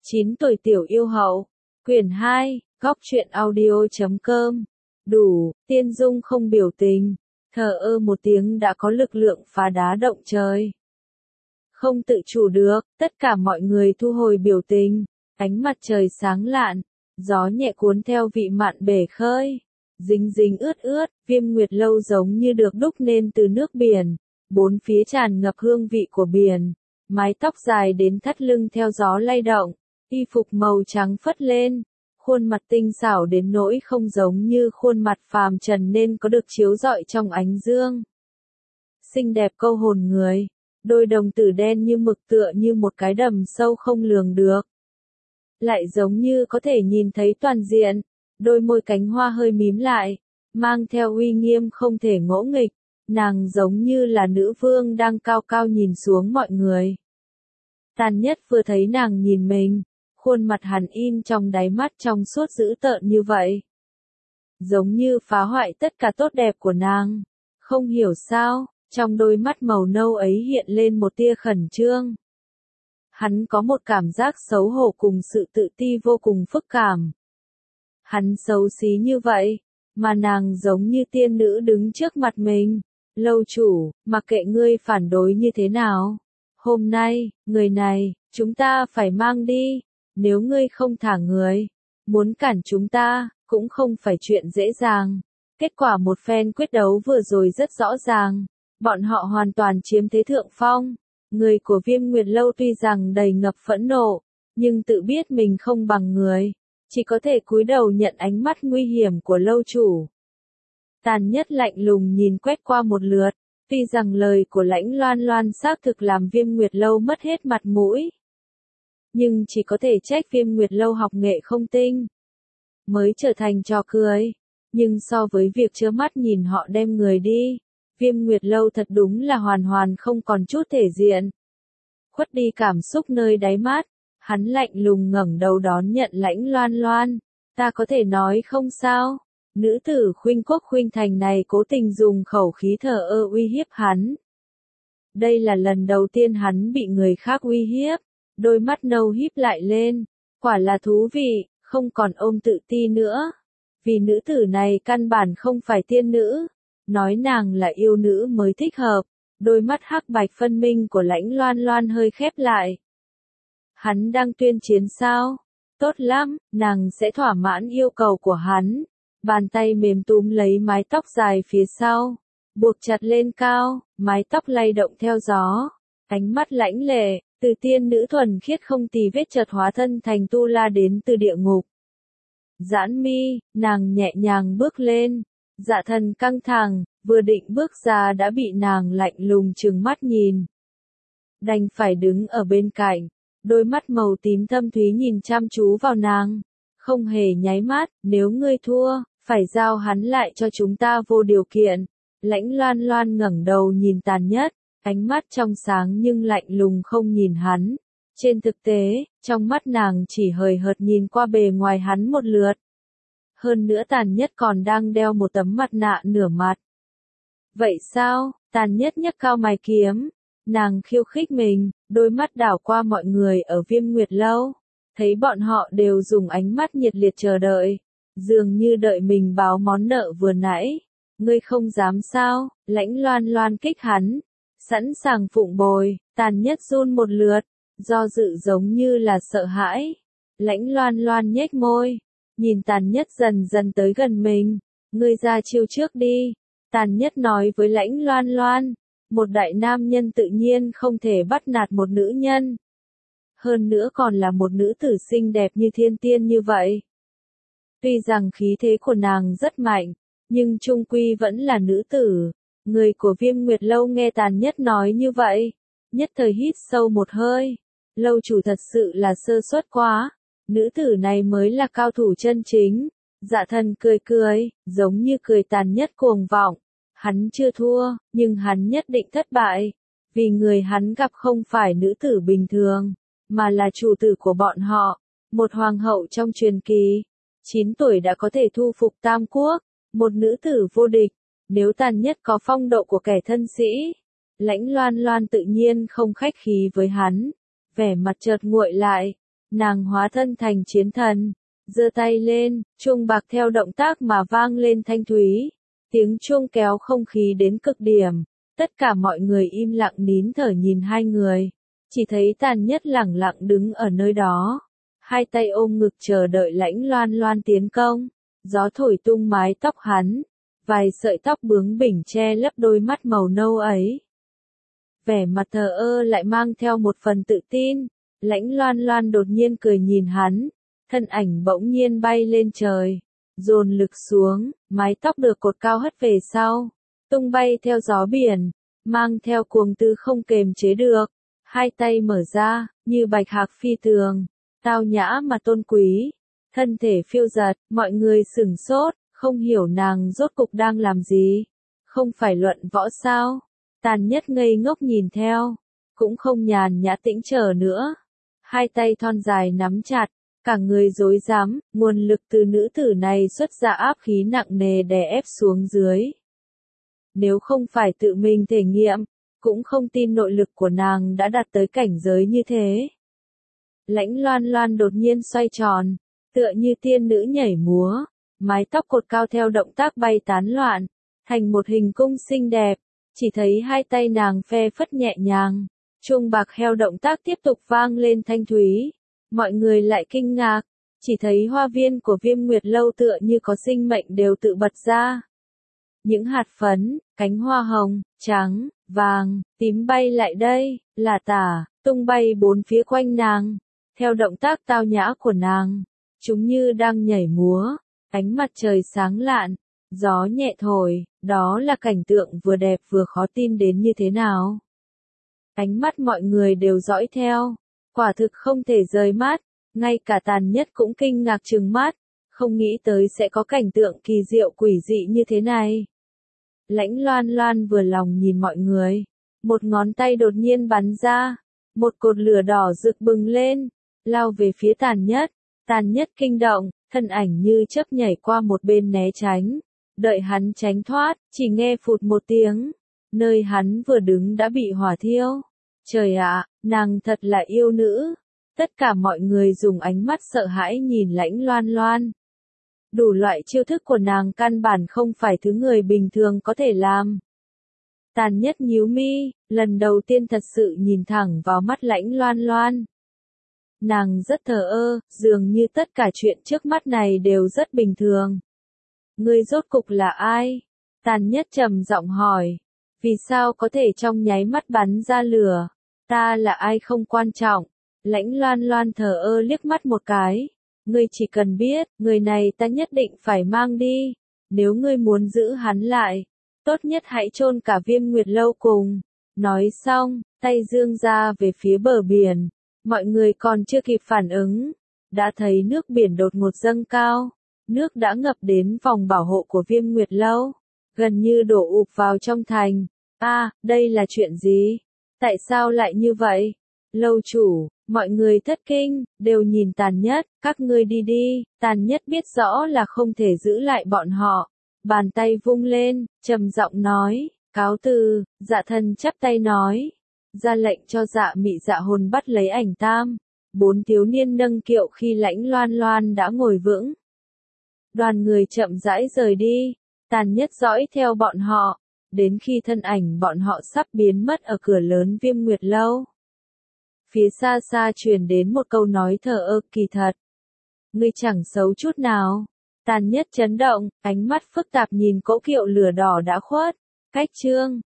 9 tuổi tiểu yêu hậu. Quyển 2, góc truyện audio.com. Đủ, Tiên Dung không biểu tình, thờ ơ một tiếng đã có lực lượng phá đá động trời. Không tự chủ được, tất cả mọi người thu hồi biểu tình, ánh mặt trời sáng lạn, gió nhẹ cuốn theo vị mặn bể khơi. Dính dính ướt ướt, Viêm Nguyệt Lâu giống như được đúc nên từ nước biển, bốn phía tràn ngập hương vị của biển, mái tóc dài đến thắt lưng theo gió lay động, y phục màu trắng phất lên, khuôn mặt tinh xảo đến nỗi không giống như khuôn mặt phàm trần nên có được chiếu rọi trong ánh dương. Xinh đẹp câu hồn người, đôi đồng tử đen như mực tựa như một cái đầm sâu không lường được. Lại giống như có thể nhìn thấy toàn diện, đôi môi cánh hoa hơi mím lại, mang theo uy nghiêm không thể ngỗ nghịch, nàng giống như là nữ vương đang cao cao nhìn xuống mọi người. Tàn Nhất vừa thấy nàng nhìn mình, khuôn mặt hắn in trong đáy mắt trong suốt dữ tợn như vậy. Giống như phá hoại tất cả tốt đẹp của nàng. Không hiểu sao, trong đôi mắt màu nâu ấy hiện lên một tia khẩn trương. Hắn có một cảm giác xấu hổ cùng sự tự ti vô cùng phức cảm. Hắn xấu xí như vậy, mà nàng giống như tiên nữ đứng trước mặt mình. Lâu chủ, mặc kệ ngươi phản đối như thế nào. Hôm nay, người này, chúng ta phải mang đi. Nếu ngươi không thả người, muốn cản chúng ta, cũng không phải chuyện dễ dàng. Kết quả một phen quyết đấu vừa rồi rất rõ ràng. Bọn họ hoàn toàn chiếm thế thượng phong. Người của Viêm Nguyệt Lâu tuy rằng đầy ngập phẫn nộ, nhưng tự biết mình không bằng người, chỉ có thể cúi đầu nhận ánh mắt nguy hiểm của lâu chủ. Tàn Nhất lạnh lùng nhìn quét qua một lượt, tuy rằng lời của Lãnh Loan Loan xác thực làm Viêm Nguyệt Lâu mất hết mặt mũi. Nhưng chỉ có thể trách Viêm Nguyệt Lâu học nghệ không tinh, mới trở thành trò cười. Nhưng so với việc trơ mắt nhìn họ đem người đi, Viêm Nguyệt Lâu thật đúng là hoàn hoàn không còn chút thể diện. Khuất đi cảm xúc nơi đáy mắt, hắn lạnh lùng ngẩng đầu đón nhận Lãnh Loan Loan. Ta có thể nói không sao? Nữ tử Khuynh Quốc Khuynh Thành này cố tình dùng khẩu khí thờ ơ uy hiếp hắn. Đây là lần đầu tiên hắn bị người khác uy hiếp. Đôi mắt nâu híp lại lên, quả là thú vị, không còn ôm tự ti nữa. Vì nữ tử này căn bản không phải tiên nữ, nói nàng là yêu nữ mới thích hợp. Đôi mắt hắc bạch phân minh của Lãnh Loan Loan hơi khép lại. Hắn đang tuyên chiến sao? Tốt lắm, nàng sẽ thỏa mãn yêu cầu của hắn. Bàn tay mềm túm lấy mái tóc dài phía sau, buộc chặt lên cao, mái tóc lay động theo gió. Ánh mắt lãnh lệ, từ tiên nữ thuần khiết không tì vết chợt hóa thân thành tu la đến từ địa ngục. Giãn mi, nàng nhẹ nhàng bước lên, dạ thần căng thẳng, vừa định bước ra đã bị nàng lạnh lùng trừng mắt nhìn. Đành phải đứng ở bên cạnh, đôi mắt màu tím thâm thúy nhìn chăm chú vào nàng, không hề nháy mắt. Nếu ngươi thua, phải giao hắn lại cho chúng ta vô điều kiện. Lãnh Loan Loan ngẩng đầu nhìn Tàn Nhất, ánh mắt trong sáng nhưng lạnh lùng không nhìn hắn. Trên thực tế, trong mắt nàng chỉ hời hợt nhìn qua bề ngoài hắn một lượt. Hơn nữa Tàn Nhất còn đang đeo một tấm mặt nạ nửa mặt. Vậy sao? Tàn Nhất nhấc cao mày kiếm. Nàng khiêu khích mình, đôi mắt đảo qua mọi người ở Viêm Nguyệt Lâu. Thấy bọn họ đều dùng ánh mắt nhiệt liệt chờ đợi. Dường như đợi mình báo món nợ vừa nãy. Ngươi không dám sao? Lãnh Loan Loan kích hắn. Sẵn sàng phụng bồi. Tàn Nhất run một lượt, do dự giống như là sợ hãi. Lãnh Loan Loan nhếch môi, nhìn Tàn Nhất dần dần tới gần mình. Ngươi ra chiêu trước đi. Tàn Nhất nói với Lãnh Loan Loan. Một đại nam nhân tự nhiên không thể bắt nạt một nữ nhân. Hơn nữa còn là một nữ tử xinh đẹp như thiên tiên như vậy. Tuy rằng khí thế của nàng rất mạnh, nhưng chung quy vẫn là nữ tử. Người của Viêm Nguyệt Lâu nghe Tàn Nhất nói như vậy, nhất thời hít sâu một hơi. Lâu chủ thật sự là sơ suất quá, nữ tử này mới là cao thủ chân chính. Dạ thần cười cười, giống như cười Tàn Nhất cuồng vọng. Hắn chưa thua, nhưng hắn nhất định thất bại. Vì người hắn gặp không phải nữ tử bình thường, mà là chủ tử của bọn họ, một hoàng hậu trong truyền kỳ. 9 tuổi đã có thể thu phục Tam Quốc, một nữ tử vô địch. Nếu Tàn Nhất có phong độ của kẻ thân sĩ, Lãnh Loan Loan tự nhiên không khách khí với hắn. Vẻ mặt chợt nguội lại, nàng hóa thân thành chiến thần, giơ tay lên, chuông bạc theo động tác mà vang lên thanh thúy, tiếng chuông kéo không khí đến cực điểm, tất cả mọi người im lặng nín thở nhìn hai người, chỉ thấy Tàn Nhất lẳng lặng đứng ở nơi đó, hai tay ôm ngực chờ đợi Lãnh Loan Loan tiến công, gió thổi tung mái tóc hắn, vài sợi tóc bướng bỉnh che lấp đôi mắt màu nâu ấy. Vẻ mặt thờ ơ lại mang theo một phần tự tin, Lãnh Loan Loan đột nhiên cười nhìn hắn, thân ảnh bỗng nhiên bay lên trời, dồn lực xuống, mái tóc được cột cao hất về sau, tung bay theo gió biển, mang theo cuồng tư không kềm chế được, hai tay mở ra, như bạch hạc phi tường, tao nhã mà tôn quý, thân thể phiêu dật, mọi người sửng sốt, không hiểu nàng rốt cục đang làm gì, không phải luận võ sao? Tàn Nhất ngây ngốc nhìn theo, cũng không nhàn nhã tĩnh chờ nữa, hai tay thon dài nắm chặt, cả người rối rắm, nguồn lực từ nữ tử này xuất ra áp khí nặng nề đè ép xuống dưới. Nếu không phải tự mình thể nghiệm, cũng không tin nội lực của nàng đã đạt tới cảnh giới như thế. Lãnh Loan Loan đột nhiên xoay tròn, tựa như tiên nữ nhảy múa, mái tóc cột cao theo động tác bay tán loạn, thành một hình cung xinh đẹp, chỉ thấy hai tay nàng phe phất nhẹ nhàng, chuông bạc theo động tác tiếp tục vang lên thanh thúy, mọi người lại kinh ngạc, chỉ thấy hoa viên của Viêm Nguyệt Lâu tựa như có sinh mệnh đều tự bật ra. Những hạt phấn, cánh hoa hồng, trắng, vàng, tím bay lại đây, là tả, tung bay bốn phía quanh nàng, theo động tác tao nhã của nàng, chúng như đang nhảy múa, ánh mặt trời sáng lạn, gió nhẹ thổi, đó là cảnh tượng vừa đẹp vừa khó tin đến như thế nào. Ánh mắt mọi người đều dõi theo, quả thực không thể rời mắt, ngay cả Tàn Nhất cũng kinh ngạc trừng mắt, không nghĩ tới sẽ có cảnh tượng kỳ diệu quỷ dị như thế này. Lãnh Loan Loan vừa lòng nhìn mọi người, một ngón tay đột nhiên bắn ra, một cột lửa đỏ rực bừng lên, lao về phía Tàn Nhất, Tàn Nhất kinh động, thân ảnh như chớp nhảy qua một bên né tránh, đợi hắn tránh thoát, chỉ nghe phụt một tiếng, nơi hắn vừa đứng đã bị hỏa thiêu. Trời ạ, nàng thật là yêu nữ. Tất cả mọi người dùng ánh mắt sợ hãi nhìn Lãnh Loan Loan. Đủ loại chiêu thức của nàng căn bản không phải thứ người bình thường có thể làm. Tàn Nhất nhíu mi, lần đầu tiên thật sự nhìn thẳng vào mắt Lãnh Loan Loan. Nàng rất thờ ơ, dường như tất cả chuyện trước mắt này đều rất bình thường. Ngươi rốt cục là ai? Tàn Nhất trầm giọng hỏi. Vì sao có thể trong nháy mắt bắn ra lửa? Ta là ai không quan trọng. Lãnh Loan Loan thờ ơ liếc mắt một cái. Ngươi chỉ cần biết, người này ta nhất định phải mang đi. Nếu ngươi muốn giữ hắn lại, tốt nhất hãy chôn cả Viêm Nguyệt Lâu cùng. Nói xong, tay dương ra về phía bờ biển. Mọi người còn chưa kịp phản ứng, đã thấy nước biển đột ngột dâng cao. Nước đã ngập đến vòng bảo hộ của Viêm Nguyệt Lâu, gần như đổ ụp vào trong thành. Đây là chuyện gì? Tại sao lại như vậy? Lâu chủ, mọi người thất kinh, đều nhìn Tàn Nhất, các ngươi đi đi, Tàn Nhất biết rõ là không thể giữ lại bọn họ. Bàn tay vung lên, trầm giọng nói, cáo từ, Dạ Thần chắp tay nói, ra lệnh cho Dạ Mị Dạ Hồn bắt lấy Ảnh Tam. 4 thiếu niên nâng kiệu khi Lãnh Loan Loan đã ngồi vững. Đoàn người chậm rãi rời đi, Tàn Nhất dõi theo bọn họ, đến khi thân ảnh bọn họ sắp biến mất ở cửa lớn Viêm Nguyệt Lâu. Phía xa xa truyền đến một câu nói thờ ơ kỳ thật. Ngươi chẳng xấu chút nào. Tàn Nhất chấn động, ánh mắt phức tạp nhìn cỗ kiệu lửa đỏ đã khuất. Cách chương